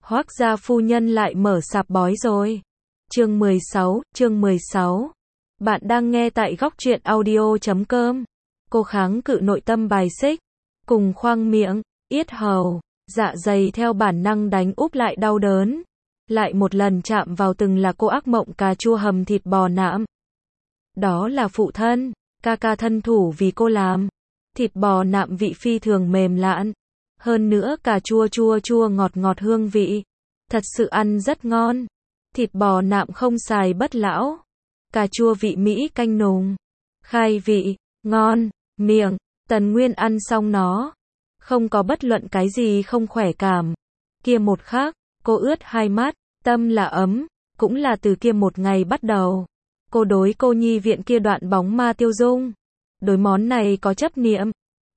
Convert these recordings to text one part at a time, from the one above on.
Hoác gia phu nhân lại mở sạp bói rồi. Chương 16. Bạn đang nghe tại góc truyện audio.com. Cô kháng cự nội tâm bài xích, cùng khoang miệng, yết hầu, dạ dày theo bản năng đánh úp lại đau đớn. Lại một lần chạm vào từng là cô ác mộng cà chua hầm thịt bò nạm. Đó là phụ thân, ca ca thân thủ vì cô làm. Thịt bò nạm vị phi thường mềm lạn. Hơn nữa cà chua chua ngọt ngọt hương vị. Thật sự ăn rất ngon. Thịt bò nạm không xài bất lão. Cà chua vị Mỹ canh nùng. Khai vị, ngon, miệng. Tần Nguyên ăn xong nó. Không có bất luận cái gì không khỏe cảm. Kia một khắc, cô ướt hai mắt, tâm là ấm. Cũng là từ kia một ngày bắt đầu. Cô đối cô nhi viện kia đoạn bóng ma tiêu dung. Đối món này có chấp niệm.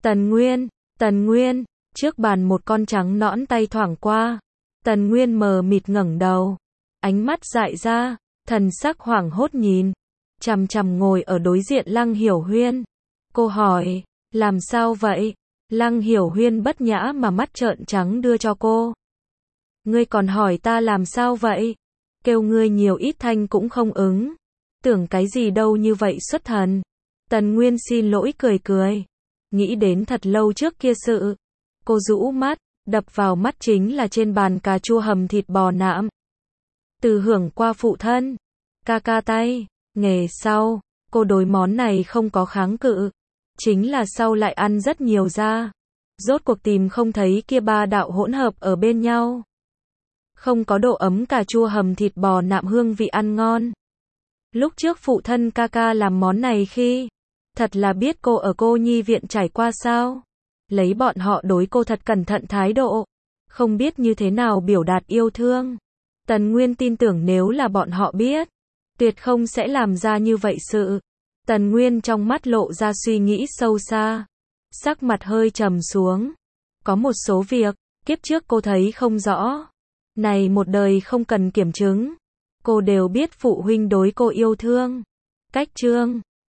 Tần Nguyên. Trước bàn một con trắng nõn tay thoảng qua. Tần Nguyên mờ mịt ngẩng đầu. Ánh mắt dại ra, thần sắc hoảng hốt nhìn. Chằm chằm ngồi ở đối diện Lăng Hiểu Huyên. Cô hỏi, làm sao vậy? Lăng Hiểu Huyên bất nhã mà mắt trợn trắng đưa cho cô. Ngươi còn hỏi ta làm sao vậy? Kêu ngươi nhiều ít thanh cũng không ứng. Tưởng cái gì đâu như vậy xuất thần. Tần Nguyên xin lỗi cười. Nghĩ đến thật lâu trước kia sự. Cô rũ mắt, đập vào mắt chính là trên bàn cà chua hầm thịt bò nạm. Từ hưởng qua phụ thân, ca tay, nghề sau, cô đối món này không có kháng cự. Chính là sau lại ăn rất nhiều ra. Rốt cuộc tìm không thấy kia ba đạo hỗn hợp ở bên nhau. Không có độ ấm cà chua hầm thịt bò nạm hương vị ăn ngon. Lúc trước phụ thân ca làm món này khi, thật là biết cô ở cô nhi viện trải qua sao. Lấy bọn họ đối cô thật cẩn thận thái độ. Không biết như thế nào biểu đạt yêu thương. Tần Nguyên tin tưởng nếu là bọn họ biết, tuyệt không sẽ làm ra như vậy sự. Tần Nguyên trong mắt lộ ra suy nghĩ sâu xa. Sắc mặt hơi trầm xuống. Có một số việc, kiếp trước cô thấy không rõ. Này một đời không cần kiểm chứng. Cô đều biết phụ huynh đối cô yêu thương. Cách trương,